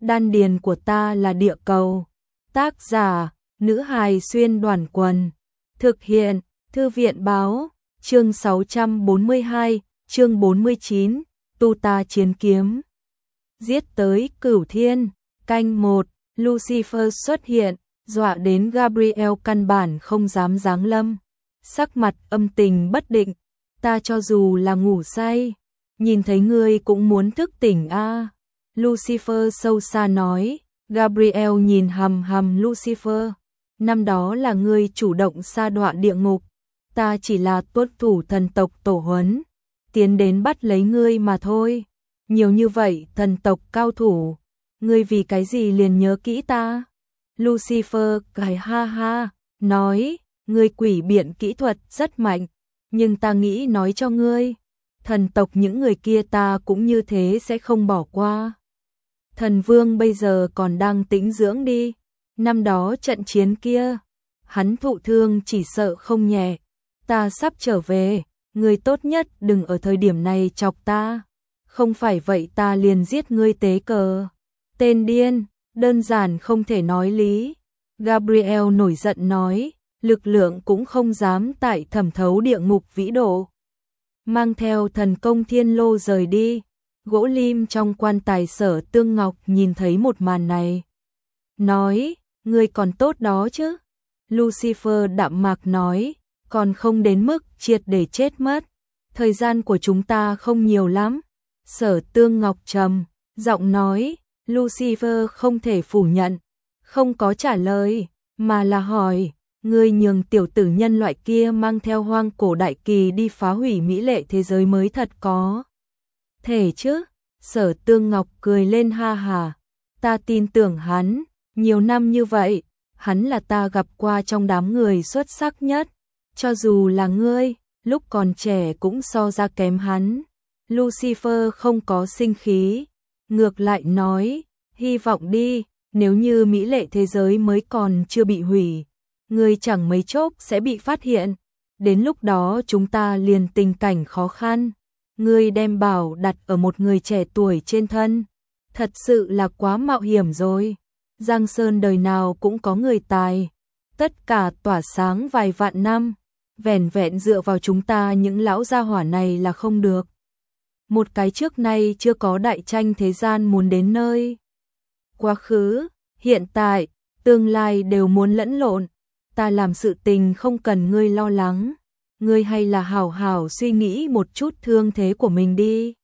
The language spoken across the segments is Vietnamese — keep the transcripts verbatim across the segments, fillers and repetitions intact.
đan điền của ta là địa cầu. Tác giả, nữ hài xuyên đoàn quần. Thực hiện, thư viện báo, chương sáu trăm bốn mươi hai, chương bốn mươi chín, tu ta chiến kiếm. Giết tới cửu thiên, canh một, Lucifer xuất hiện, dọa đến Gabriel căn bản không dám giáng lâm. Sắc mặt âm tình bất định, ta cho dù là ngủ say, nhìn thấy ngươi cũng muốn thức tỉnh a. À. Lucifer sâu xa nói. Gabriel nhìn hầm hầm Lucifer, năm đó là ngươi chủ động sa đọa địa ngục, ta chỉ là tuất thủ thần tộc tổ huấn, tiến đến bắt lấy ngươi mà thôi. Nhiều như vậy thần tộc cao thủ, ngươi vì cái gì liền nhớ kỹ ta? Lucifer cười ha ha, nói, ngươi quỷ biện kỹ thuật rất mạnh, nhưng ta nghĩ nói cho ngươi, thần tộc những người kia ta cũng như thế sẽ không bỏ qua. Thần vương bây giờ còn đang tĩnh dưỡng đi, năm đó trận chiến kia, hắn thụ thương chỉ sợ không nhẹ, ta sắp trở về, ngươi tốt nhất đừng ở thời điểm này chọc ta, không phải vậy ta liền giết ngươi tế cờ. Tên điên, đơn giản không thể nói lý. Gabriel nổi giận nói, lực lượng cũng không dám tại thẩm thấu địa ngục vĩ độ. Mang theo thần công thiên lô rời đi. Gỗ lim trong quan tài Sở Tương Ngọc nhìn thấy một màn này. Nói, ngươi còn tốt đó chứ. Lucifer đạm mạc nói, còn không đến mức triệt để chết mất. Thời gian của chúng ta không nhiều lắm. Sở Tương Ngọc trầm giọng nói, Lucifer không thể phủ nhận. Không có trả lời, mà là hỏi, ngươi nhường tiểu tử nhân loại kia mang theo hoang cổ đại kỳ đi phá hủy mỹ lệ thế giới mới thật có thể chứ? Sở Tương Ngọc cười lên ha hà, ta tin tưởng hắn, nhiều năm như vậy, hắn là ta gặp qua trong đám người xuất sắc nhất, cho dù là ngươi, lúc còn trẻ cũng so ra kém hắn. Lucifer không có sinh khí, ngược lại nói, hy vọng đi, nếu như mỹ lệ thế giới mới còn chưa bị hủy, ngươi chẳng mấy chốc sẽ bị phát hiện, đến lúc đó chúng ta liền tình cảnh khó khăn. Ngươi đem bảo đặt ở một người trẻ tuổi trên thân, thật sự là quá mạo hiểm rồi. Giang Sơn đời nào cũng có người tài, tất cả tỏa sáng vài vạn năm, vẻn vẹn dựa vào chúng ta những lão gia hỏa này là không được. Một cái trước nay chưa có đại tranh thế gian muốn đến nơi. Quá khứ, hiện tại, tương lai đều muốn lẫn lộn, ta làm sự tình không cần ngươi lo lắng. Ngươi hay là hảo hảo suy nghĩ một chút thương thế của mình đi.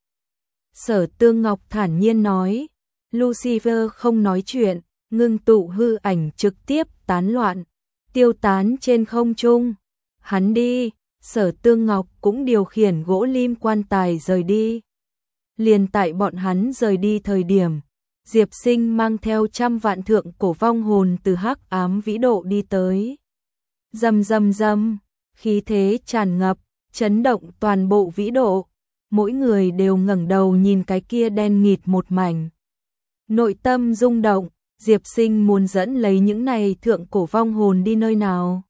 Sở Tương Ngọc thản nhiên nói. Lucifer không nói chuyện, ngưng tụ hư ảnh trực tiếp tán loạn, tiêu tán trên không trung. Hắn đi, Sở Tương Ngọc cũng điều khiển gỗ lim quan tài rời đi. Liền tại bọn hắn rời đi thời điểm, Diệp Sinh mang theo trăm vạn thượng cổ vong hồn từ hắc ám vĩ độ đi tới. Rầm rầm rầm. Khí thế tràn ngập, chấn động toàn bộ vĩ độ, mỗi người đều ngẩng đầu nhìn cái kia đen nghịt một mảnh. Nội tâm rung động, Diệp Sinh muốn dẫn lấy những này thượng cổ vong hồn đi nơi nào.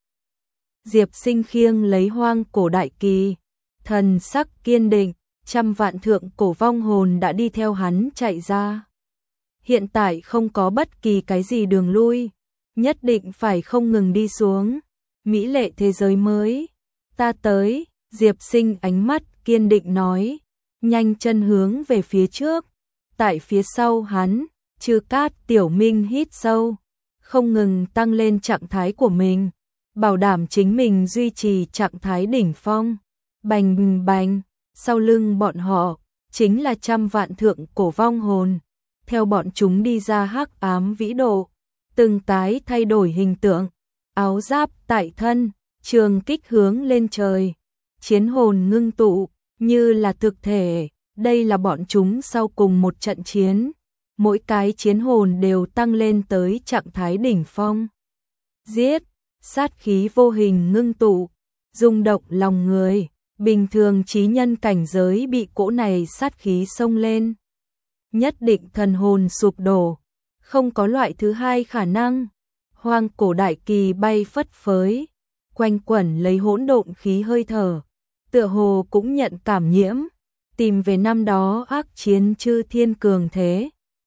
Diệp Sinh khiêng lấy hoang cổ đại kỳ, thần sắc kiên định, trăm vạn thượng cổ vong hồn đã đi theo hắn chạy ra. Hiện tại không có bất kỳ cái gì đường lui, nhất định phải không ngừng đi xuống. Mỹ lệ thế giới mới, ta tới, Diệp Sinh ánh mắt kiên định nói, nhanh chân hướng về phía trước, tại phía sau hắn, Trư Cát Tiểu Minh hít sâu, không ngừng tăng lên trạng thái của mình, bảo đảm chính mình duy trì trạng thái đỉnh phong, bành bành, sau lưng bọn họ, chính là trăm vạn thượng cổ vong hồn, theo bọn chúng đi ra hắc ám vĩ độ, từng cái thay đổi hình tượng. Áo giáp tại thân, trường kích hướng lên trời, chiến hồn ngưng tụ, như là thực thể, đây là bọn chúng sau cùng một trận chiến, mỗi cái chiến hồn đều tăng lên tới trạng thái đỉnh phong. Giết, sát khí vô hình ngưng tụ, rung động lòng người, bình thường trí nhân cảnh giới bị cỗ này sát khí xông lên. Nhất định thần hồn sụp đổ, không có loại thứ hai khả năng. Hoang cổ đại kỳ bay phất phới, quanh quẩn lấy hỗn độn khí hơi thở, tựa hồ cũng nhận cảm nhiễm, tìm về năm đó ác chiến chư thiên cường thế,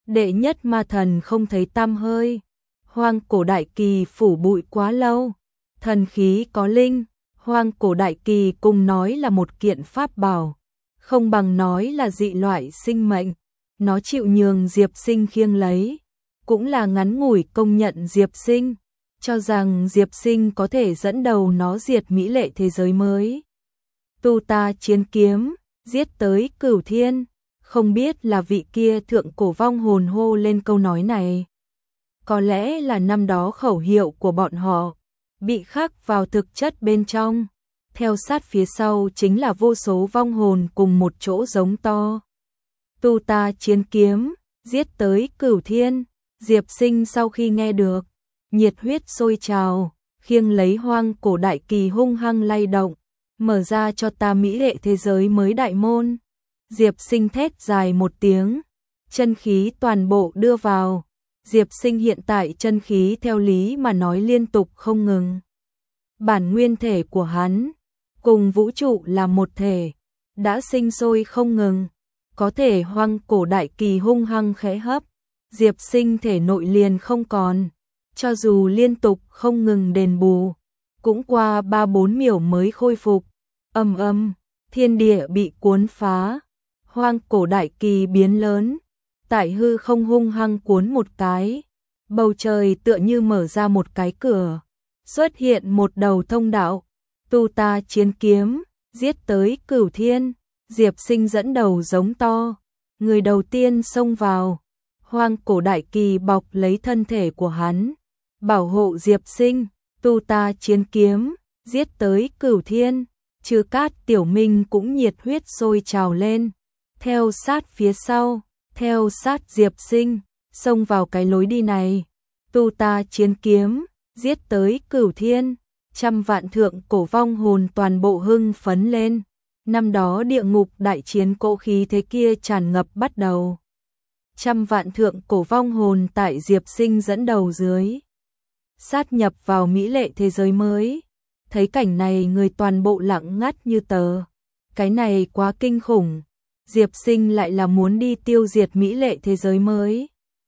Đệ nhất ma thần không thấy tăm hơi. Hoang cổ đại kỳ phủ bụi quá lâu. Thần khí có linh, hoang cổ đại kỳ cùng nói là một kiện pháp bảo, không bằng nói là dị loại sinh mệnh. Nó chịu nhường Diệp Sinh khiêng lấy, cũng là ngắn ngủi công nhận Diệp Sinh, cho rằng Diệp Sinh có thể dẫn đầu nó diệt mỹ lệ thế giới mới. Tu ta chiến kiếm, giết tới cửu thiên, không biết là vị kia thượng cổ vong hồn hô lên câu nói này. Có lẽ là năm đó khẩu hiệu của bọn họ, bị khắc vào thực chất bên trong. Theo sát phía sau chính là vô số vong hồn cùng một chỗ giống to. Tu ta chiến kiếm, giết tới cửu thiên. Diệp Sinh sau khi nghe được, nhiệt huyết sôi trào, khiêng lấy hoang cổ đại kỳ hung hăng lay động, mở ra cho ta mỹ lệ thế giới mới đại môn. Diệp Sinh thét dài một tiếng, chân khí toàn bộ đưa vào. Diệp Sinh hiện tại chân khí theo lý mà nói liên tục không ngừng. Bản nguyên thể của hắn cùng vũ trụ là một thể, đã sinh sôi không ngừng, có thể hoang cổ đại kỳ hung hăng khẽ hấp, Diệp Sinh thể nội liền không còn, cho dù liên tục không ngừng đền bù, cũng qua ba bốn miểu mới khôi phục. Ầm ầm, thiên địa bị cuốn phá, hoang cổ đại kỳ biến lớn, tại hư không hung hăng cuốn một cái, bầu trời tựa như mở ra một cái cửa, xuất hiện một đầu thông đạo. Tu ta chiến kiếm, giết tới cửu thiên. Diệp Sinh dẫn đầu giống to, người đầu tiên xông vào. Hoang cổ đại kỳ bọc lấy thân thể của hắn, bảo hộ Diệp Sinh. Tu ta chiến kiếm, giết tới cửu thiên. Trừ Cát Tiểu Minh cũng nhiệt huyết sôi trào lên, theo sát phía sau, theo sát Diệp Sinh, xông vào cái lối đi này. Tu ta chiến kiếm, giết tới cửu thiên. Trăm vạn thượng cổ vong hồn toàn bộ hưng phấn lên. Năm đó địa ngục đại chiến cỗ khí thế kia tràn ngập bắt đầu. Trăm vạn thượng cổ vong hồn tại Diệp Sinh dẫn đầu dưới, sát nhập vào mỹ lệ thế giới mới. Thấy cảnh này người toàn bộ lặng ngắt như tờ. Cái này quá kinh khủng. Diệp Sinh lại là muốn đi tiêu diệt mỹ lệ thế giới mới.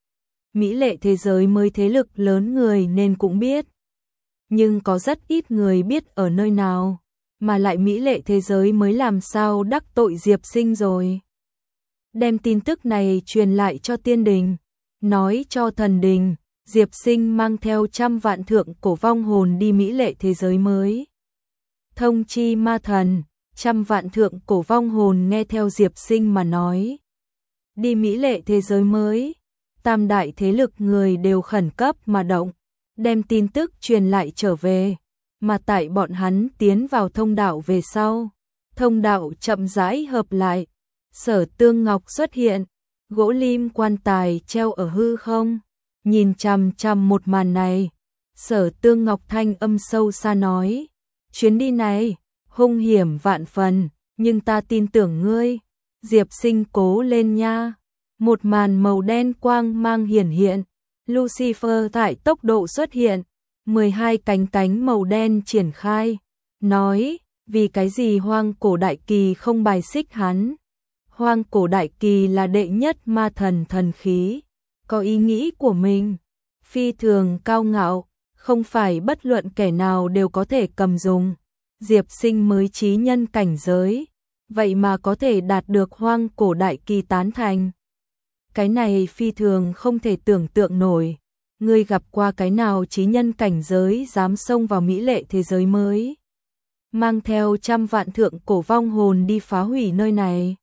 Mỹ lệ thế giới mới thế lực lớn người nên cũng biết. Nhưng có rất ít người biết ở nơi nào, mà lại mỹ lệ thế giới mới làm sao đắc tội Diệp Sinh rồi. Đem tin tức này truyền lại cho tiên đình, nói cho thần đình, Diệp Sinh mang theo trăm vạn thượng cổ vong hồn đi mỹ lệ thế giới mới. Thông chi ma thần, trăm vạn thượng cổ vong hồn nghe theo Diệp Sinh mà nói. Đi mỹ lệ thế giới mới, tam đại thế lực người đều khẩn cấp mà động, đem tin tức truyền lại trở về, mà tại bọn hắn tiến vào thông đạo về sau, thông đạo chậm rãi hợp lại, Sở Tương Ngọc xuất hiện, gỗ lim quan tài treo ở hư không, nhìn chằm chằm một màn này, Sở Tương Ngọc thanh âm sâu xa nói, chuyến đi này, hung hiểm vạn phần, nhưng ta tin tưởng ngươi, Diệp Sinh cố lên nha. Một màn màu đen quang mang hiển hiện, Lucifer tại tốc độ xuất hiện, mười hai cánh cánh màu đen triển khai, nói, vì cái gì hoang cổ đại kỳ không bài xích hắn. Hoang cổ đại kỳ là đệ nhất ma thần thần khí, có ý nghĩ của mình, phi thường cao ngạo, không phải bất luận kẻ nào đều có thể cầm dùng. Diệp Sinh mới chí nhân cảnh giới, vậy mà có thể đạt được hoang cổ đại kỳ tán thành. Cái này phi thường không thể tưởng tượng nổi. Ngươi gặp qua cái nào chí nhân cảnh giới dám xông vào mỹ lệ thế giới mới, mang theo trăm vạn thượng cổ vong hồn đi phá hủy nơi này.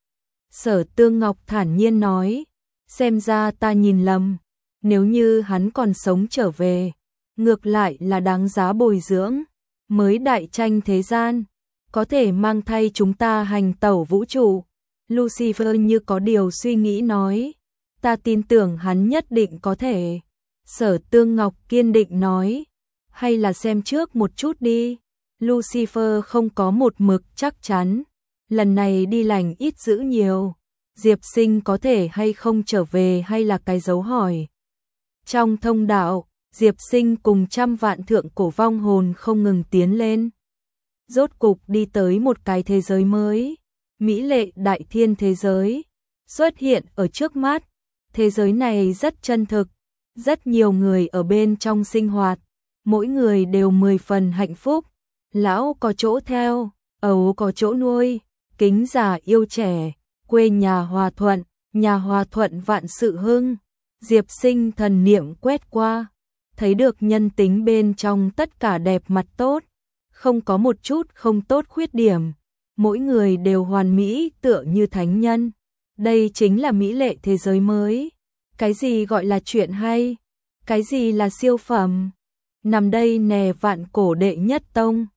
Sở Tương Ngọc thản nhiên nói, xem ra ta nhìn lầm, nếu như hắn còn sống trở về, ngược lại là đáng giá bồi dưỡng, mới đại tranh thế gian, có thể mang thay chúng ta hành tẩu vũ trụ. Lucifer như có điều suy nghĩ nói, ta tin tưởng hắn nhất định có thể. Sở Tương Ngọc kiên định nói, hay là xem trước một chút đi. Lucifer không có một mực chắc chắn, lần này đi lành ít dữ nhiều, Diệp Sinh có thể hay không trở về hay là cái dấu hỏi. Trong thông đạo, Diệp Sinh cùng trăm vạn thượng cổ vong hồn không ngừng tiến lên. Rốt cục đi tới một cái thế giới mới, mỹ lệ đại thiên thế giới, xuất hiện ở trước mắt. Thế giới này rất chân thực, rất nhiều người ở bên trong sinh hoạt, mỗi người đều mười phần hạnh phúc, lão có chỗ theo, ấu có chỗ nuôi, kính già yêu trẻ, quê nhà hòa thuận, nhà hòa thuận vạn sự hưng. Diệp Sinh thần niệm quét qua, thấy được nhân tính bên trong tất cả đẹp mặt tốt, không có một chút không tốt khuyết điểm, mỗi người đều hoàn mỹ tựa như thánh nhân. Đây chính là mỹ lệ thế giới mới. Cái gì gọi là chuyện hay? Cái gì là siêu phẩm? Nằm đây nè vạn cổ đệ nhất tông.